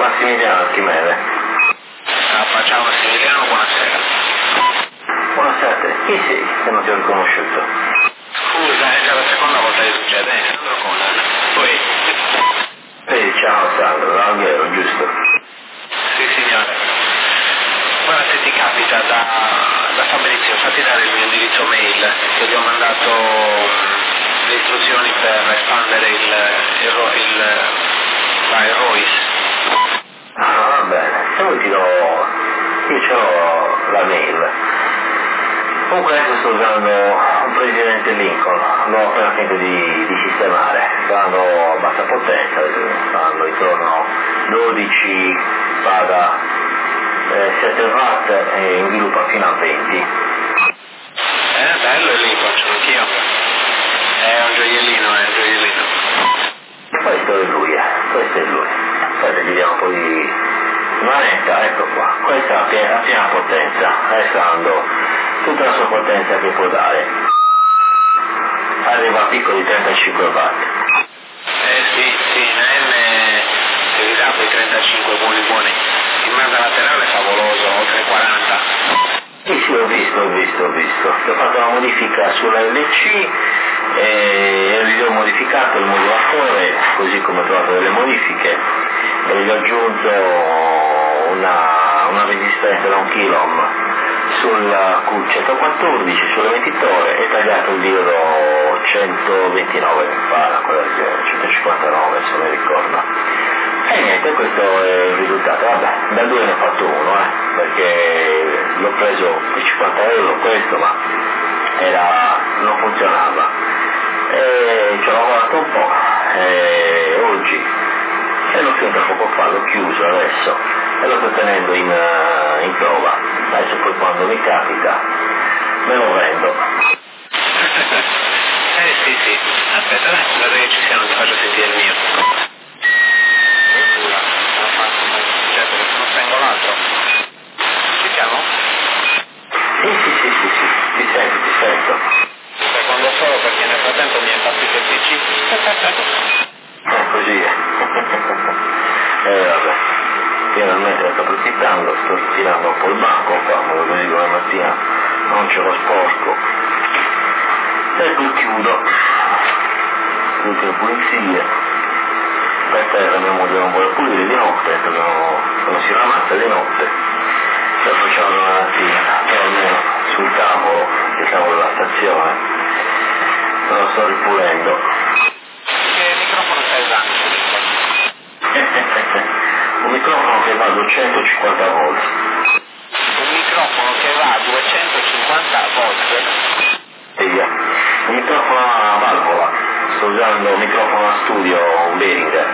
Massimiliano Archimede. Ciao Massimiliano, buonasera. Buonasera a te. Chi sei? Se non ti ho riconosciuto. Scusa, è già la seconda volta che succede, Sandro Conan. Poi... ciao Sandro, Langhiero, giusto? Sì, signore. Guarda, se ti capita da Fabrizio, fatti dare il mio indirizzo mail, che gli ho mandato le istruzioni per espandere il ROIS. Ah, va bene. Se vuoi ti do... Io ho la mail. Comunque adesso sto usando un presidente Lincoln, l'ho appena finito di sistemare, sta dando a bassa potenza, sta dando intorno 12, paga 7 watt e inviluppa fino a 20. Bello il Lincoln, ce l'ho anch'io. È un gioiellino, E questo è lui, questo è lui. Aspetta, gli diamo un po' di manetta, ecco qua. Questa è a piena potenza, adesso ando tutta la sua potenza che può dare. Arriva a piccoli 35 watt. Sì, in AM si ridà quei 35 buoni. Il manda laterale è favoloso, oltre 40. Sì, ho visto. Ho fatto una modifica sulla LC e gli ho modificato il modulatore, così come ho trovato delle modifiche, e gli ho aggiunto una resistenza da 1 kΩ sul Q114, sull'emettitore, e tagliato il diodo 129 mi pare, 159 se non mi ricordo. E niente, questo è il risultato. Vabbè, da 2 ne ho fatto uno, perché l'ho preso per 50 euro questo, ma non funzionava. E ci ho lavorato un po', oggi, e l'ho finito poco fa, l'ho chiuso adesso, e lo sto tenendo in prova. Adesso poi quando mi capita, me lo vendo. Sì. Aspetta, guarda che ci siamo, ti faccio sentire il mio. Non tengo l'altro. Ci siamo? Sì, ti sento. Secondo solo perché nel frattempo mi è partito il PC. Così è. Vabbè, finalmente sto approfittando, sto tirando un po' il banco qua, così come mattina non ce lo sporco. E poi chiudo. Tutte le pulizie. Per terra mia moglie non vuole pulire di notte, quando si ramazza di notte. Lo facciamo la mattina, però almeno sul tavolo, il tavolo della stazione, me lo sto ripulendo. Che microfono stai usando? Un microfono che va a 250 volt. Un microfono che va a 250 volt? E via. Un microfono a valvola. Sto usando un microfono a studio, un Behringer.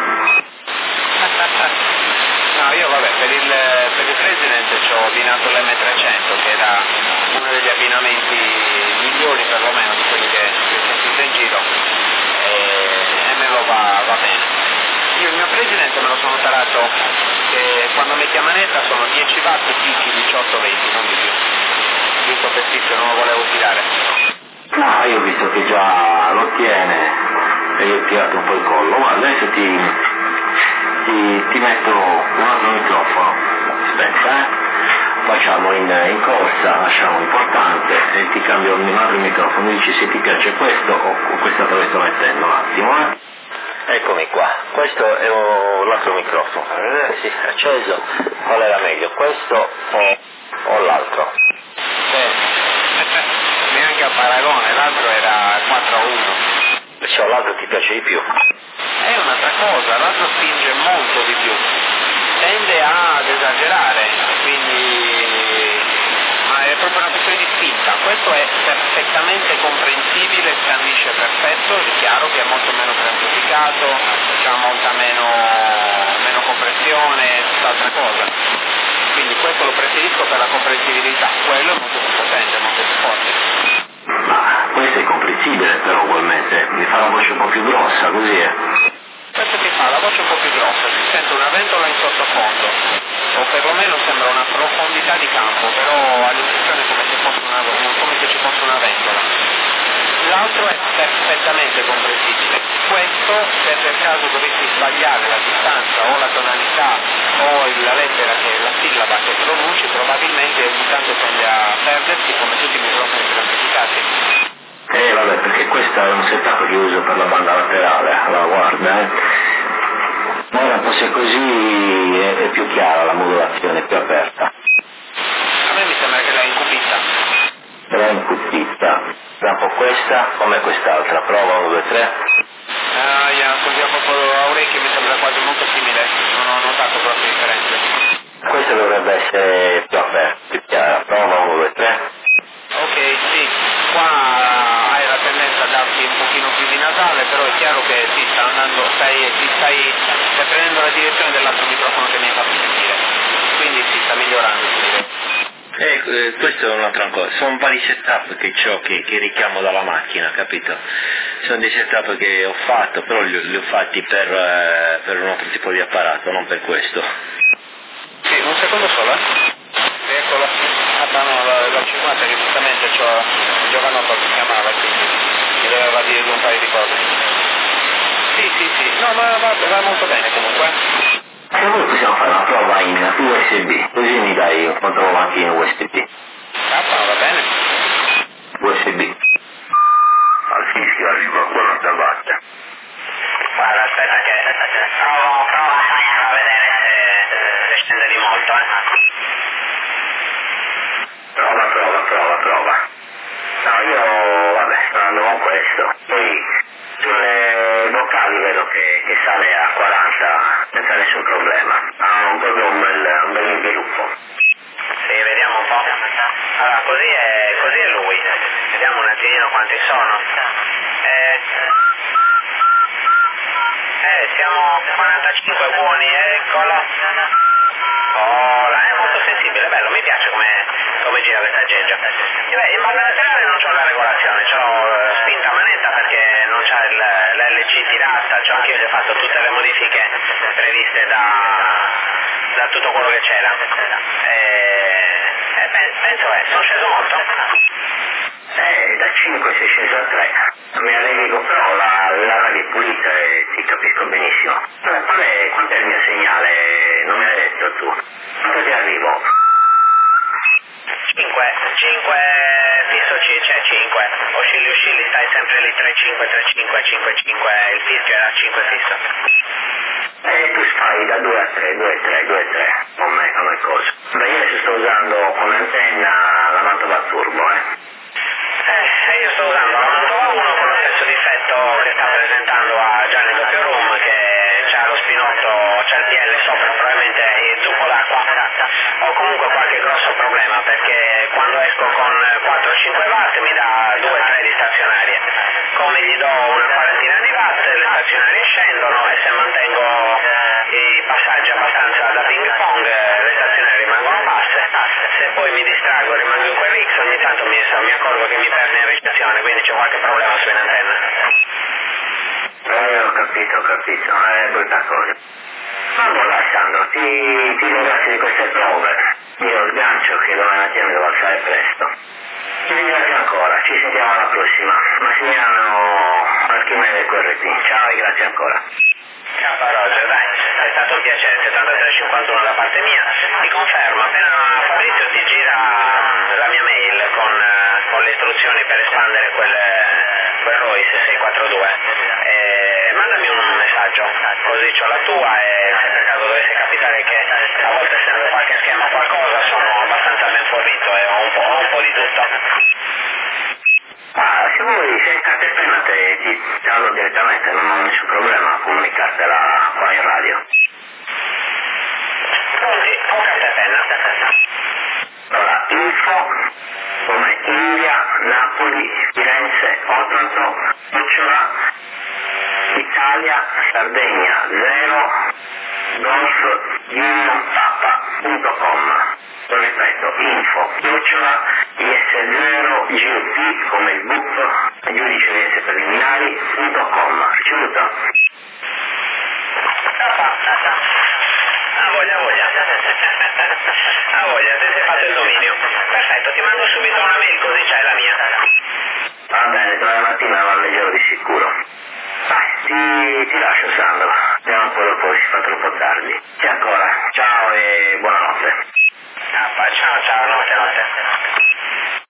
No, io vabbè, per il President ci ho abbinato l'M300, che era uno degli abbinamenti migliori perlomeno di quelli che ho sentito in giro, e me lo va bene. Io il mio President me lo sono tarato, che quando metti a manetta sono 10 watt picchi 18-20, non di più. Giusto per tizio, non lo volevo tirare. No, io ho visto che già lo tiene e gli ho tirato un po' il collo. Guarda, adesso ti metto un altro microfono. Aspetta, facciamo in corsa, lasciamo importante, e ti cambio un altro microfono. Mi dici se ti piace questo o questa dove sto mettendo, un attimo. Eccomi qua, questo è l'altro microfono. Sì, acceso. Qual era meglio, questo o l'altro? Neanche a paragone, l'altro era 4-1. Cioè l'altro ti piace di più? È un'altra cosa, l'altro spinge molto di più, tende ad esagerare, quindi è proprio una questione di spinta. Questo è perfettamente comprensibile, scandisce perfetto, è chiaro che è molto meno preamplificato, ha molta meno compressione, tutt'altra cosa. Quindi questo lo preferisco per la comprensibilità, quello è molto più potente, molto più forte. Ma questo è comprensibile però ugualmente, mi fa una voce un po' più grossa, così è. Questo ti fa la voce un po' più grossa, si sente una ventola in sottofondo, o perlomeno sembra una profondità di campo, però all'impressione come se ci fosse una ventola. L'altro è perfettamente comprensibile. Questo, se per caso dovessi sbagliare la distanza o la tonalità o perdersi come tutti i microfoni preamplificati. Vabbè, perché questo è un setup che uso per la banda laterale, allora guarda, ora un po' se così è più chiara la modulazione, è più aperta. A me mi sembra che l'hai incupita. L'ho incupita. Dopo questa, come quest'altra, prova 1, 2, 3. Così a proprio a orecchio mi sembra quasi molto simile, non ho notato grosse differenze. Questa dovrebbe essere più aperta, più chiara, prova 1, 2, 3. Ok, sì, qua hai la tendenza a darti un pochino più di nasale, però è chiaro che ti sta andando, stai prendendo la direzione dell'altro microfono che mi hai fatto sentire, quindi si sta migliorando, direi. Questo è un'altra cosa, sono vari setup che ho che richiamo dalla macchina, capito? Sono dei setup che ho fatto, però li ho fatti per un altro tipo di apparato, non per questo. Sì, un secondo solo, Eccolo. Ah no, la 50 che giustamente c'ho il giovanotto che chiamava, quindi mi doveva dire un paio di cose. Sì, no ma va molto bene comunque. Se vuoi possiamo fare una prova in USB, così mi dai un controllo anche in USB. Va bene. USB. Al fischio arriva 40 watt. Guarda, aspetta che prova a vedere se scende di molto, Prova. No, io, vabbè, sto andando con questo. Poi sulle vocali vedo che sale a 40 senza nessun problema. Ha proprio un bel sviluppo. Sì, vediamo un po'. Allora, così è lui. Vediamo un attimino quanti sono. Siamo 45 buoni, eccolo. Oh, là, è molto sensibile, bello, mi piace come gira questa aggeggio. In banda laterale non c'ho la regolazione, c'ho spinta a manetta perché non c'ha l'LC tirata, anche io gli ho fatto tutte le modifiche previste da tutto quello che c'era. Penso sono sceso molto. Da 5 sei sceso a 3. Mi arrivo però la radio pulita e ti capisco benissimo. Quant'è il mio segnale? Non mi hai detto tu. Quanto ti arrivo? 5 fisso c'è 5. Oscilli, stai sempre lì 3-5, il fischio era 5 fisso. Tu fai da 2 a 3, 2 a 3, 2 a 3, come cosa. Beh, io adesso sto usando come antenna la Mantova Turbo, Io sto usando la Mantova 1 con lo stesso difetto che sta presentando a Gianni Doppio Room, che c'ha lo spinotto, c'ha il PL sopra, probabilmente il tubo d'acqua. Ho comunque qualche grosso problema perché quando esco con 4-5 watt mi dà 2-3 di stazionarie. Come gli do una quarantina di watt, le stazionarie scendono e se mantengo i passaggi abbastanza da ping pong, le stazionarie rimangono basse. Se poi mi distraggo, rimango in quel X, ogni tanto mi accorgo che mi perde in ricezione, quindi c'è qualche problema sull'antenna. Ho capito, è brutta cosa. Vabbè, Alessandro, ti ringrazio di queste prove. Io sgancio che domani mattina mi devo alzare presto. Ti ringrazio ancora, ci sentiamo alla prossima. Massimiliano Archimede QRT. Ciao e grazie ancora. Ciao Roger, dai, è stato un piacere, 7351 da parte mia, ti confermo, appena Fabrizio ti gira la mia mail con le istruzioni per espandere quel ROI 6642, mandami un messaggio, così c'ho la tua e se per caso dovesse capitare che a volte serve qualche schema o qualcosa, sono abbastanza ben fornito e ho un po' di tutto. Se vuoi, se carta e penna ti parlo direttamente, non ho nessun problema a comunicartela qua in radio. Pronti, ho carta e penna. Allora, info come India, Napoli, Firenze, Otranto, Italia, Sardegna, 0, golf, papa.com. Lo ripeto, info, is0gp come il BUP, giudice udienze preliminari.com. Ricevuto? A voglia, se sei fatto il dominio. Perfetto, ti mando subito una mail così c'hai la mia. Va bene, domani mattina la leggerò di sicuro. Dai, ti lascio Sandro, andiamo un po' dopo, si fa troppo tardi. Ciao ancora, ciao e buonanotte. Ciao, notte.